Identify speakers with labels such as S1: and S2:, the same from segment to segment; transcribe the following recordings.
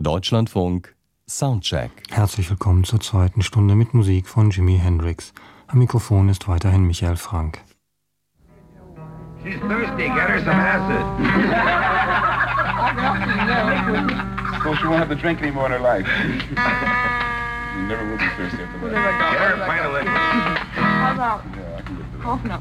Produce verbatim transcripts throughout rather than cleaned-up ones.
S1: Deutschlandfunk Soundcheck.
S2: Herzlich willkommen zur zweiten Stunde mit Musik von Jimi Hendrix. Am Mikrofon ist weiterhin Michael Frank.
S3: She's thirsty, get her some acid. So she won't have to drink anymore in her life. She never will be thirsty after that. Get her a pint of liquor.
S4: How about
S3: Yeah, I can get
S4: half an hour?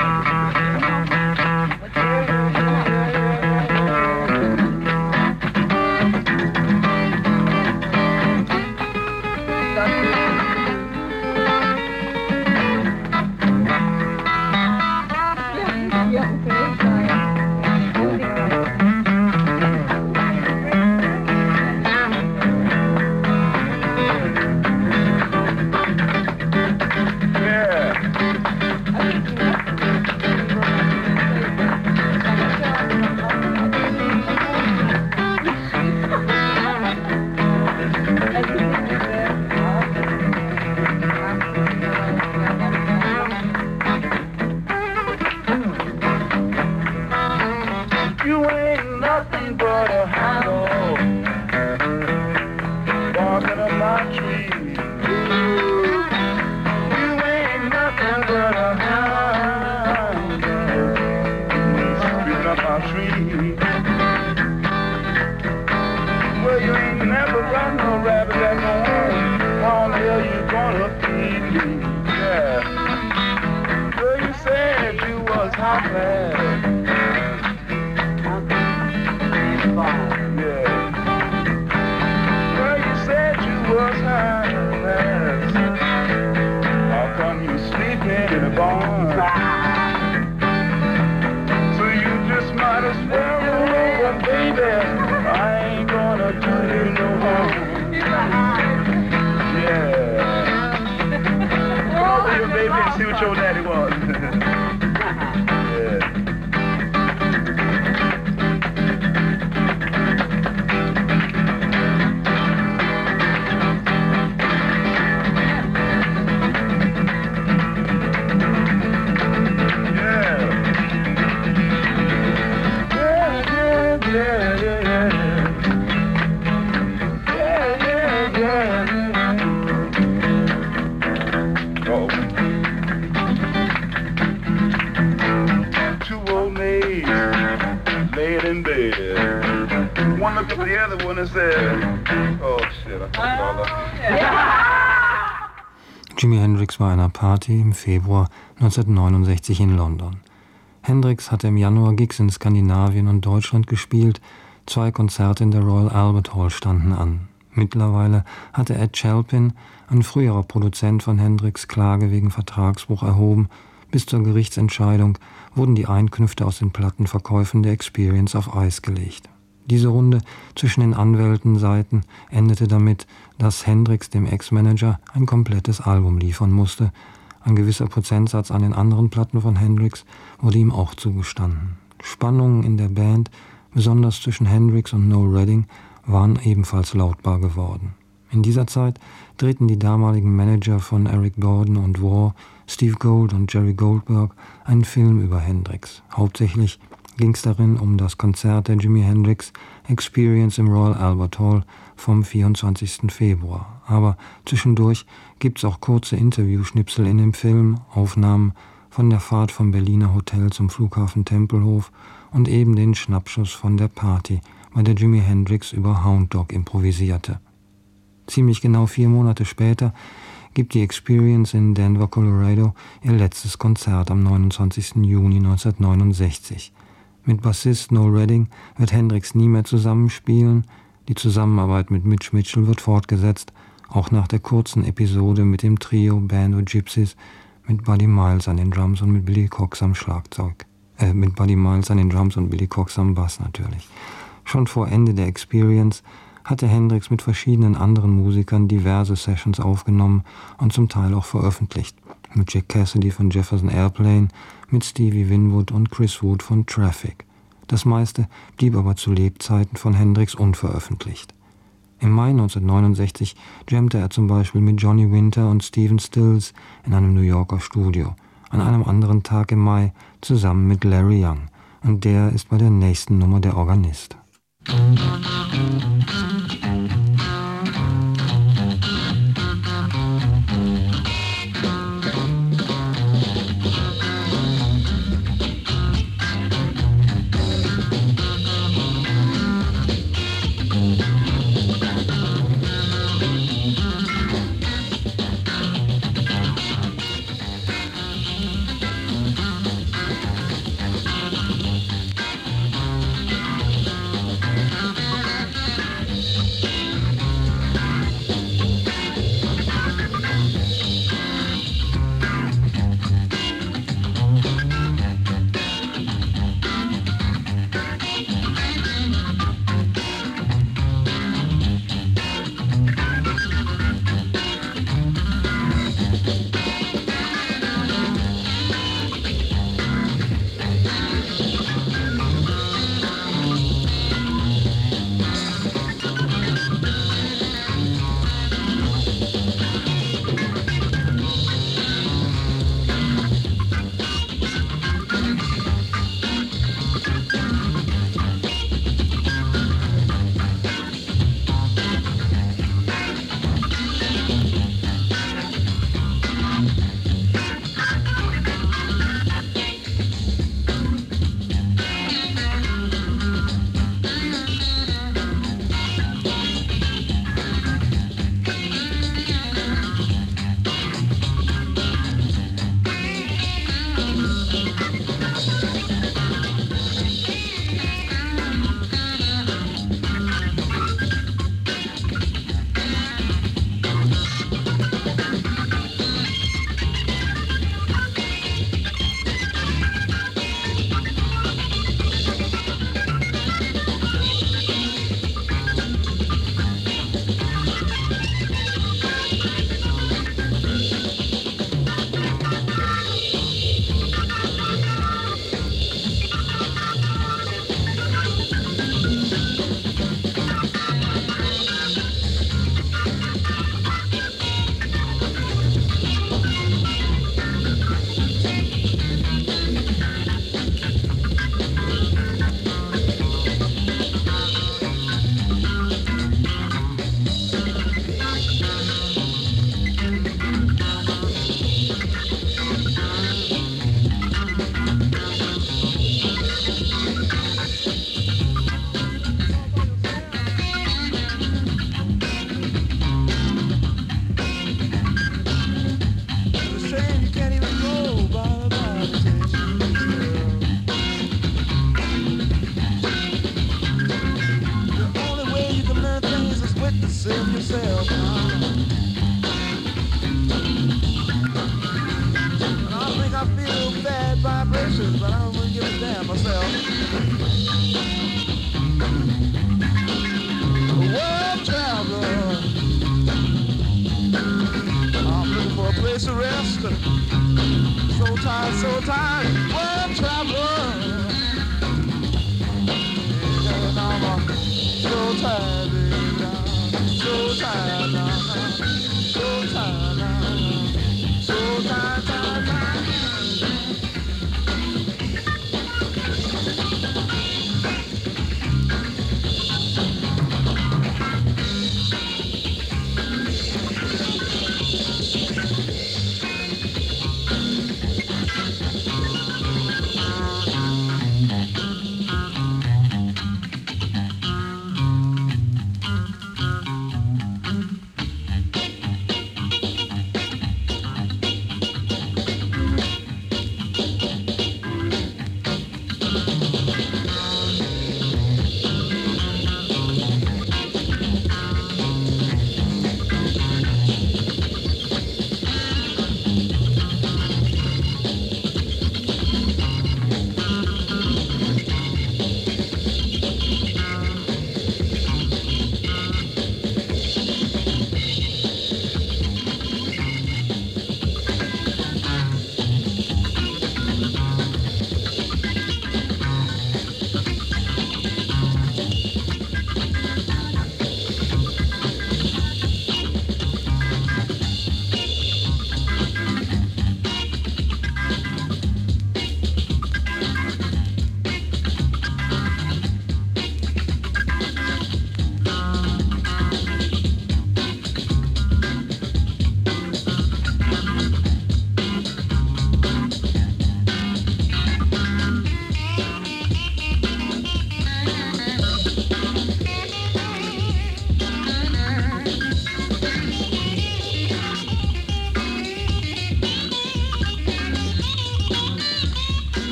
S2: Jimi Hendrix war einer Party im Februar neunzehnhundertneunundsechzig in London. Hendrix hatte im Januar Gigs in Skandinavien und Deutschland gespielt, zwei Konzerte in der Royal Albert Hall standen an. Mittlerweile hatte Ed Chalpin, ein früherer Produzent von Hendrix, Klage wegen Vertragsbruch erhoben. Bis zur Gerichtsentscheidung wurden die Einkünfte aus den Plattenverkäufen der Experience auf Eis gelegt. Diese Runde zwischen den Anwältenseiten endete damit, dass Hendrix dem Ex-Manager ein komplettes Album liefern musste. Ein gewisser Prozentsatz an den anderen Platten von Hendrix wurde ihm auch zugestanden. Spannungen in der Band, besonders zwischen Hendrix und Noel Redding, waren ebenfalls lautbar geworden. In dieser Zeit drehten die damaligen Manager von Eric Burdon und War, Steve Gold und Jerry Goldberg, einen Film über Hendrix. Hauptsächlich ging es darin um das Konzert der Jimi Hendrix Experience im Royal Albert Hall vom vierundzwanzigsten Februar. Aber zwischendurch gibt es auch kurze Interviewschnipsel in dem Film, Aufnahmen von der Fahrt vom Berliner Hotel zum Flughafen Tempelhof und eben den Schnappschuss von der Party, bei der Jimi Hendrix über Hound Dog improvisierte. Ziemlich genau vier Monate später gibt die Experience in Denver, Colorado, ihr letztes Konzert am neunundzwanzigsten Juni neunzehnhundertneunundsechzig. Mit Bassist Noel Redding wird Hendrix nie mehr zusammenspielen. Die Zusammenarbeit mit Mitch Mitchell wird fortgesetzt, auch nach der kurzen Episode mit dem Trio Band of Gypsies, mit Buddy Miles an den Drums und mit Billy Cox am Schlagzeug. Äh, mit Buddy Miles an den Drums und Billy Cox am Bass natürlich. Schon vor Ende der Experience hatte Hendrix mit verschiedenen anderen Musikern diverse Sessions aufgenommen und zum Teil auch veröffentlicht. Mit Jack Cassidy von Jefferson Airplane, mit Stevie Winwood und Chris Wood von Traffic. Das meiste blieb aber zu Lebzeiten von Hendrix unveröffentlicht. Im Mai neunzehnhundertneunundsechzig jammte er zum Beispiel mit Johnny Winter und Stephen Stills in einem New Yorker Studio. An einem anderen Tag im Mai zusammen mit Larry Young. Und der ist bei der nächsten Nummer der Organist. Thank you.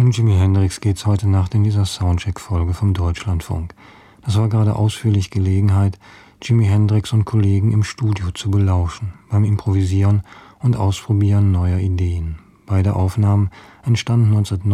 S2: Um Jimi Hendrix geht's heute Nacht in dieser Soundcheck-Folge vom Deutschlandfunk. Das war gerade ausführlich Gelegenheit, Jimi Hendrix und Kollegen im Studio zu belauschen, beim Improvisieren und Ausprobieren neuer Ideen. Beide Aufnahmen entstanden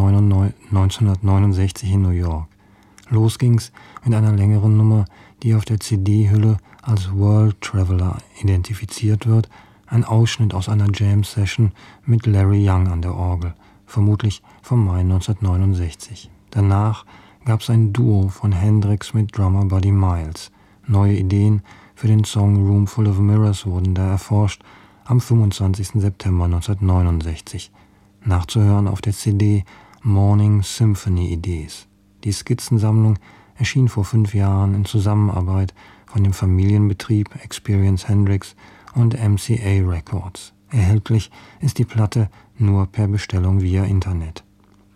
S2: neunzehnhundertneunundsechzig in New York. Los ging's mit einer längeren Nummer, die auf der C D-Hülle als World Traveler identifiziert wird, ein Ausschnitt aus einer Jam-Session mit Larry Young an der Orgel, vermutlich vom Mai neunzehnhundertneunundsechzig. Danach gab's ein Duo von Hendrix mit Drummer Buddy Miles. Neue Ideen für den Song Room Full of Mirrors wurden da erforscht am fünfundzwanzigsten September neunzehnhundertneunundsechzig. Nachzuhören auf der C D Morning Symphony Idees. Die Skizzensammlung erschien vor fünf Jahren in Zusammenarbeit von dem Familienbetrieb Experience Hendrix und M C A Records. Erhältlich ist die Platte nur per Bestellung via Internet.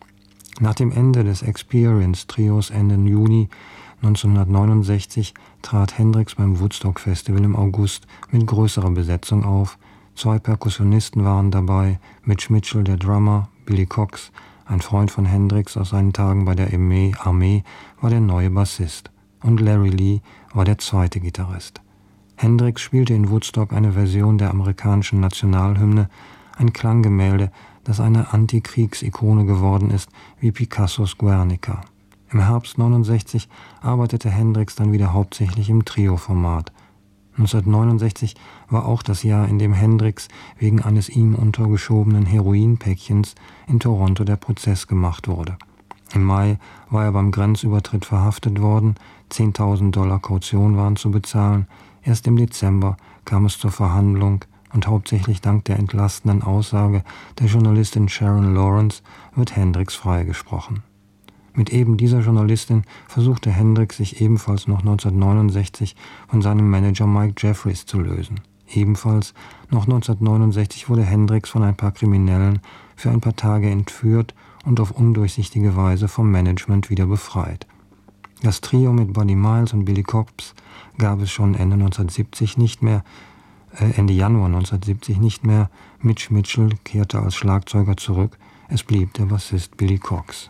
S2: Nach dem Ende des Experience-Trios Ende Juni neunzehnhundertneunundsechzig trat Hendrix beim Woodstock Festival im August mit größerer Besetzung auf. Zwei Perkussionisten waren dabei, Mitch Mitchell, der Drummer, Billy Cox, ein Freund von Hendrix aus seinen Tagen bei der Armee, war der neue Bassist und Larry Lee war der zweite Gitarrist. Hendrix spielte in Woodstock eine Version der amerikanischen Nationalhymne, ein Klanggemälde, das eine Antikriegsikone geworden ist, wie Picassos Guernica. Im Herbst neunundsechzig arbeitete Hendrix dann wieder hauptsächlich im Trio-Format. neunzehnhundertneunundsechzig war auch das Jahr, in dem Hendrix wegen eines ihm untergeschobenen Heroinpäckchens in Toronto der Prozess gemacht wurde. Im Mai war er beim Grenzübertritt verhaftet worden, zehntausend Dollar Kaution waren zu bezahlen. Erst im Dezember kam es zur Verhandlung und hauptsächlich dank der entlastenden Aussage der Journalistin Sharon Lawrence wird Hendrix freigesprochen. Mit eben dieser Journalistin versuchte Hendrix sich ebenfalls noch neunzehnhundertneunundsechzig von seinem Manager Mike Jeffries zu lösen. Ebenfalls noch neunzehnhundertneunundsechzig wurde Hendrix von ein paar Kriminellen für ein paar Tage entführt und auf undurchsichtige Weise vom Management wieder befreit. Das Trio mit Buddy Miles und Billy Cox gab es schon Ende neunzehnhundertsiebzig nicht mehr, äh, Ende Januar neunzehnhundertsiebzig nicht mehr. Mitch Mitchell kehrte als Schlagzeuger zurück. Es blieb der Bassist Billy Cox.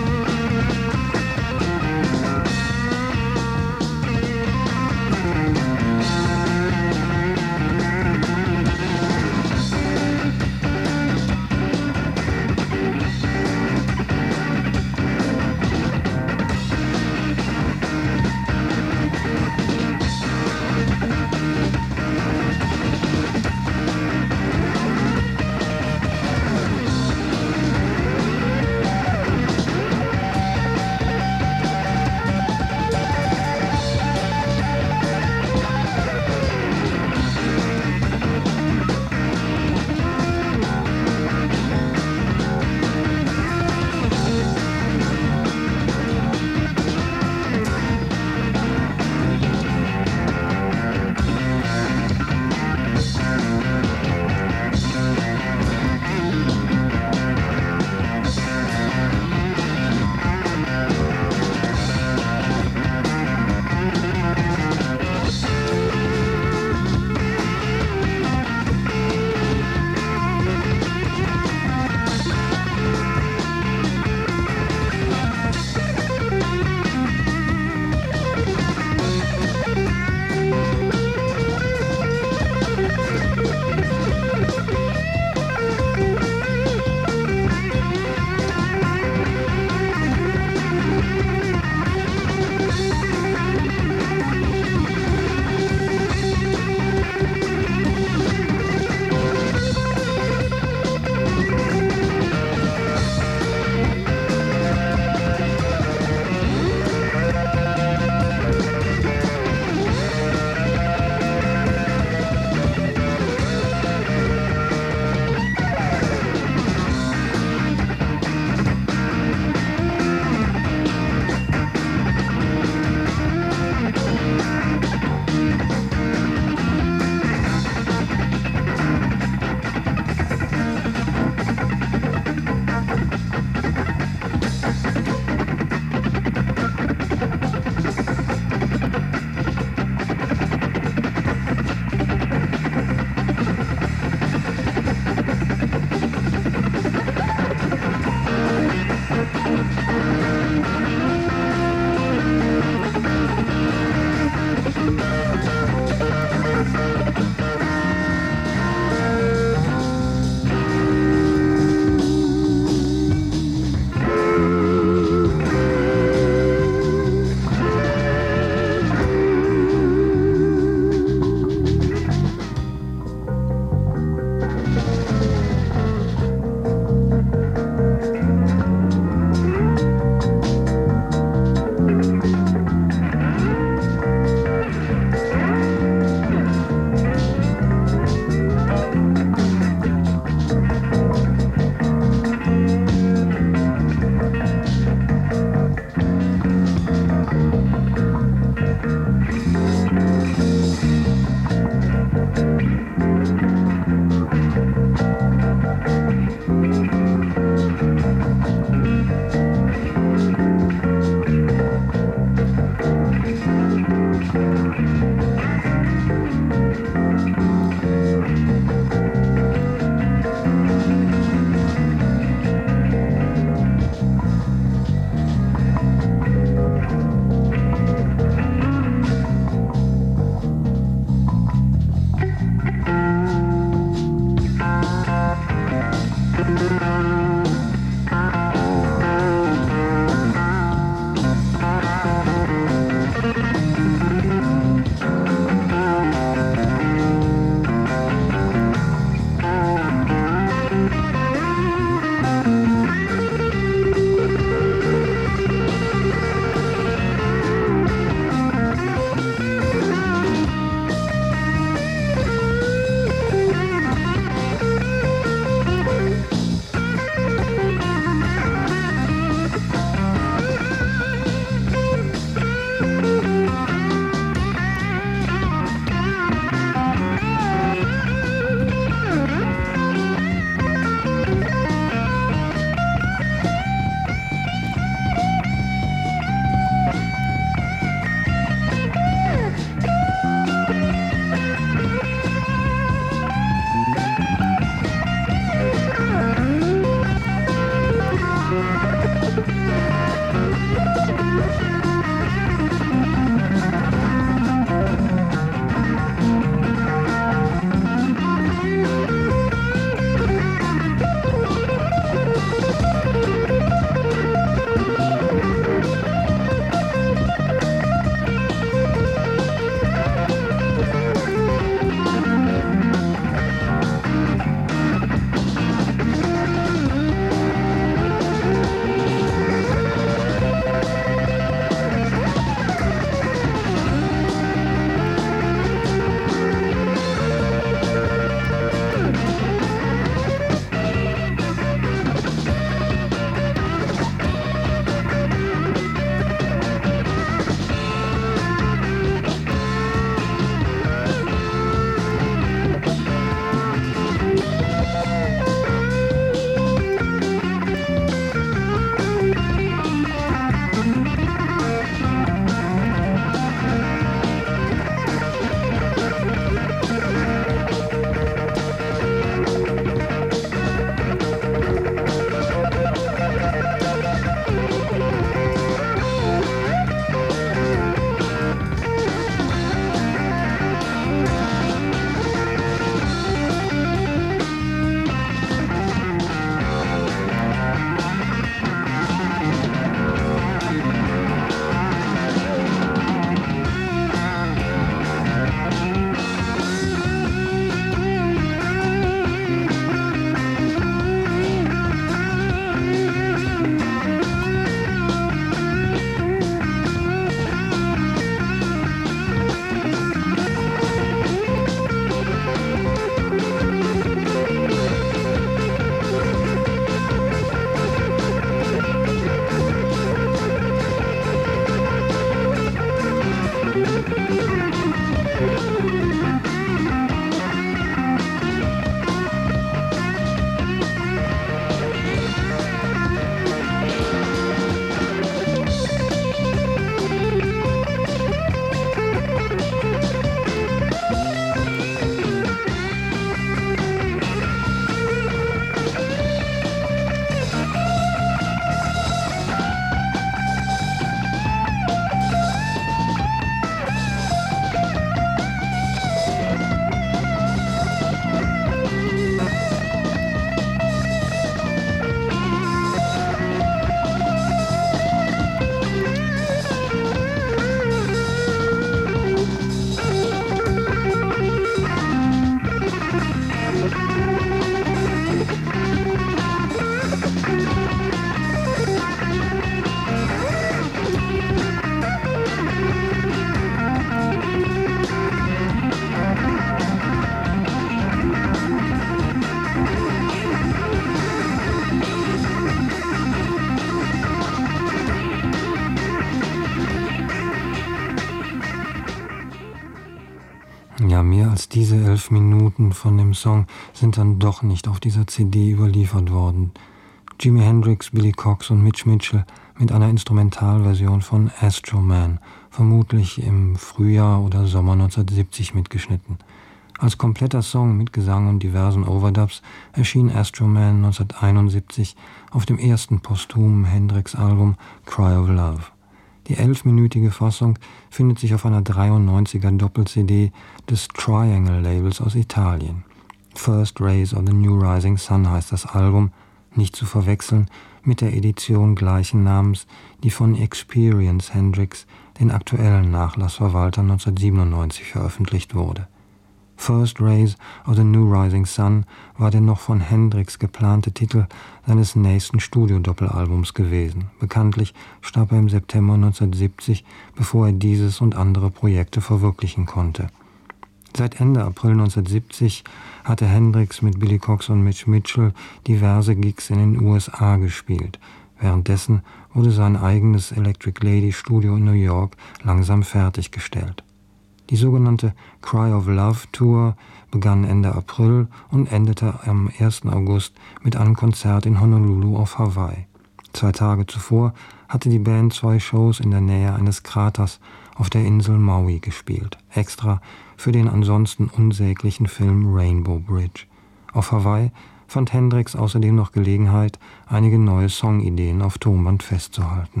S2: Ja, mehr als diese elf Minuten von dem Song sind dann doch nicht auf dieser C D überliefert worden. Jimi Hendrix, Billy Cox und Mitch Mitchell mit einer Instrumentalversion von Astro Man, vermutlich im Frühjahr oder Sommer neunzehnhundertsiebzig mitgeschnitten. Als kompletter Song mit Gesang und diversen Overdubs erschien Astro Man neunzehnhunderteinundsiebzig auf dem ersten posthumen Hendrix-Album Cry of Love. Die elfminütige Fassung findet sich auf einer dreiundneunziger Doppel-C D des Triangle-Labels aus Italien. First Rays of the New Rising Sun heißt das Album, nicht zu verwechseln mit der Edition gleichen Namens, die von Experience Hendrix, den aktuellen Nachlassverwalter, neunzehnhundertsiebenundneunzig veröffentlicht wurde. First Rays of the New Rising Sun war der noch von Hendrix geplante Titel seines nächsten Studio-Doppelalbums gewesen. Bekanntlich starb er im September neunzehnhundertsiebzig, bevor er dieses und andere Projekte verwirklichen konnte. Seit Ende April neunzehnhundertsiebzig hatte Hendrix mit Billy Cox und Mitch Mitchell diverse Gigs in den U S A gespielt. Währenddessen wurde sein eigenes Electric Lady Studio in New York langsam fertiggestellt. Die sogenannte Cry of Love Tour begann Ende April und endete am ersten August mit einem Konzert in Honolulu auf Hawaii. Zwei Tage zuvor hatte die Band zwei Shows in der Nähe eines Kraters auf der Insel Maui gespielt, extra für den ansonsten unsäglichen Film Rainbow Bridge. Auf Hawaii fand Hendrix außerdem noch Gelegenheit, einige neue Songideen auf Tonband festzuhalten.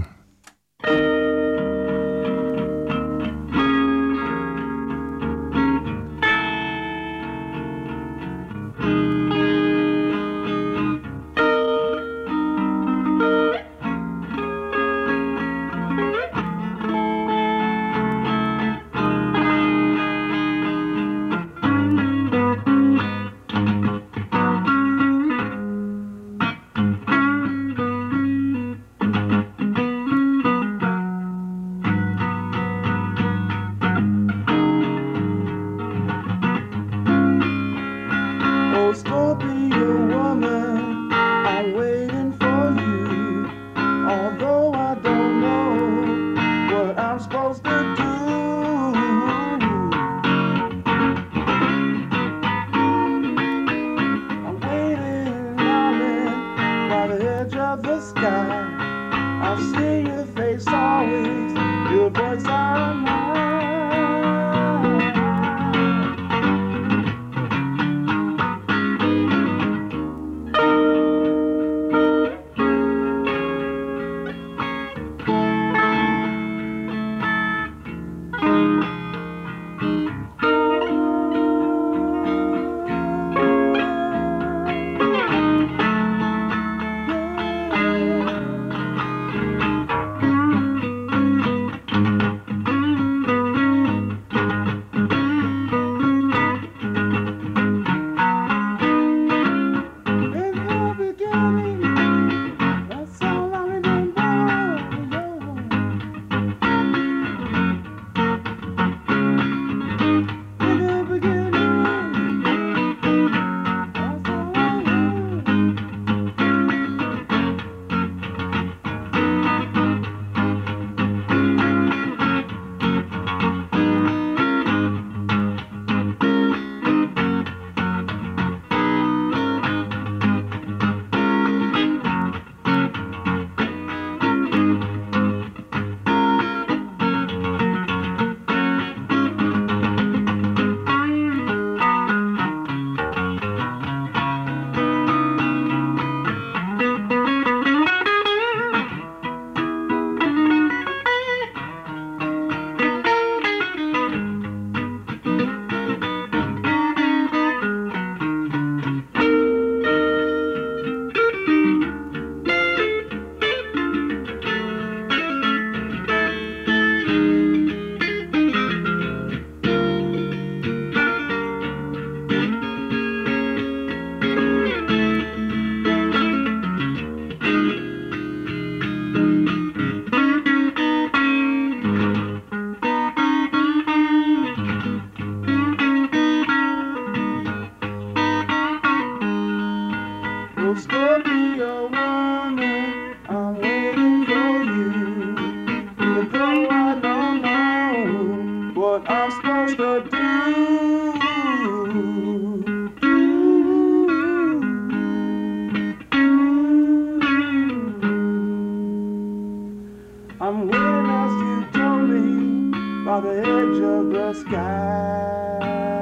S4: I'm waiting as you told me by the edge of the sky.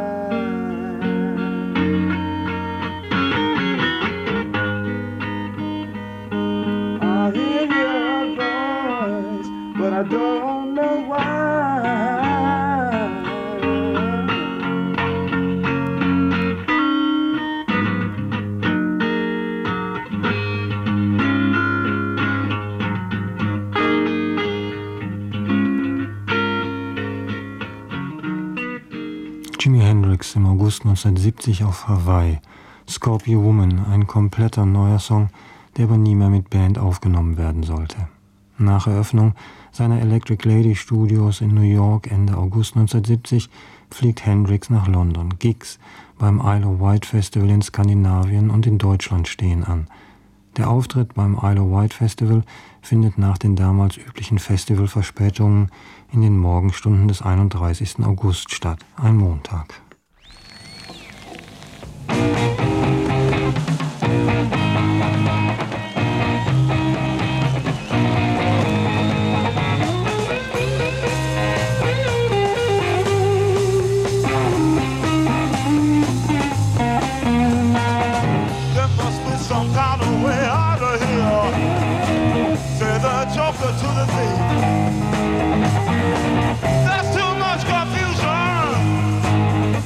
S4: I hear your voice, but I don't know why.
S2: Jimi Hendrix im August neunzehnhundertsiebzig auf Hawaii. Scorpio Woman, ein kompletter neuer Song, der aber nie mehr mit Band aufgenommen werden sollte. Nach Eröffnung seiner Electric Lady Studios in New York Ende August neunzehnhundertsiebzig fliegt Hendrix nach London. Gigs beim Isle of Wight Festival in Skandinavien und in Deutschland stehen an. Der Auftritt beim Isle of Wight Festival findet nach den damals üblichen Festivalverspätungen in den Morgenstunden des einunddreißigsten August statt, ein Montag.
S5: To the thief. There's too much confusion.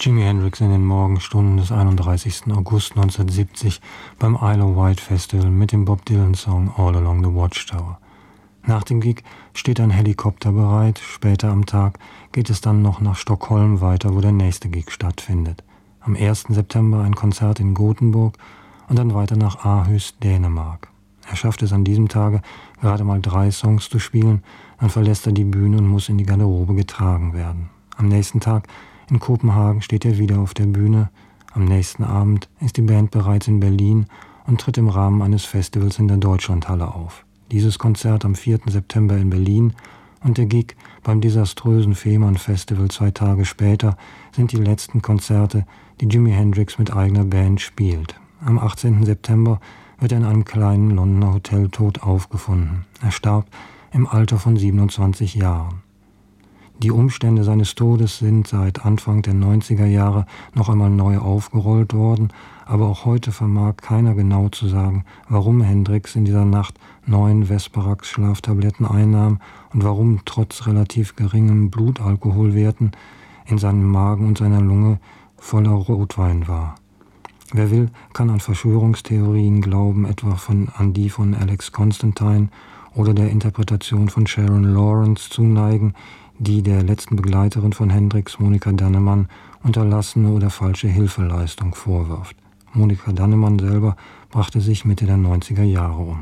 S2: Jimi Hendrix in den Morgenstunden des einunddreißigsten August neunzehnhundertsiebzig beim Isle of Wight Festival mit dem Bob Dylan-Song All Along the Watchtower. Nach dem Gig steht ein Helikopter bereit, später am Tag geht es dann noch nach Stockholm weiter, wo der nächste Gig stattfindet. Am ersten September ein Konzert in Gothenburg und dann weiter nach Aarhus, Dänemark. Er schafft es an diesem Tage, gerade mal drei Songs zu spielen, dann verlässt er die Bühne und muss in die Garderobe getragen werden. Am nächsten Tag in Kopenhagen steht er wieder auf der Bühne. Am nächsten Abend ist die Band bereits in Berlin und tritt im Rahmen eines Festivals in der Deutschlandhalle auf. Dieses Konzert am vierten September in Berlin und der Gig beim desaströsen Fehmarn-Festival zwei Tage später sind die letzten Konzerte, die Jimi Hendrix mit eigener Band spielt. Am achtzehnten September wird er in einem kleinen Londoner Hotel tot aufgefunden. Er starb im Alter von siebenundzwanzig Jahren. Die Umstände seines Todes sind seit Anfang der neunziger Jahre noch einmal neu aufgerollt worden, aber auch heute vermag keiner genau zu sagen, warum Hendrix in dieser Nacht neun Vesparax-Schlaftabletten einnahm und warum trotz relativ geringem Blutalkoholwerten in seinem Magen und seiner Lunge voller Rotwein war. Wer will, kann an Verschwörungstheorien glauben, etwa von, an die von Alex Constantine oder der Interpretation von Sharon Lawrence zuneigen, die der letzten Begleiterin von Hendrix, Monika Dannemann, unterlassene oder falsche Hilfeleistung vorwirft. Monika Dannemann selber brachte sich Mitte der neunziger Jahre um.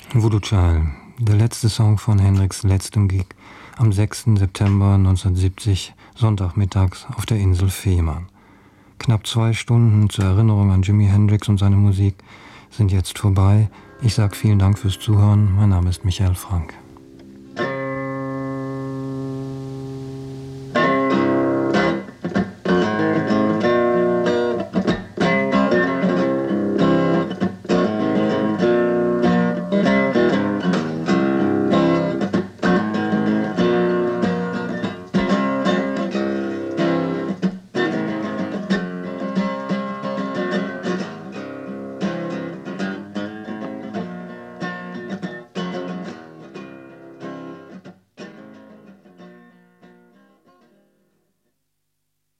S2: Voodoo Child, der letzte Song von Hendrix' letztem Gig am sechsten September neunzehnhundertsiebzig, Sonntagmittags auf der Insel Fehmarn. Knapp zwei Stunden zur Erinnerung an Jimi Hendrix und seine Musik sind jetzt vorbei. Ich sage vielen Dank fürs Zuhören. Mein Name ist Michael Frank.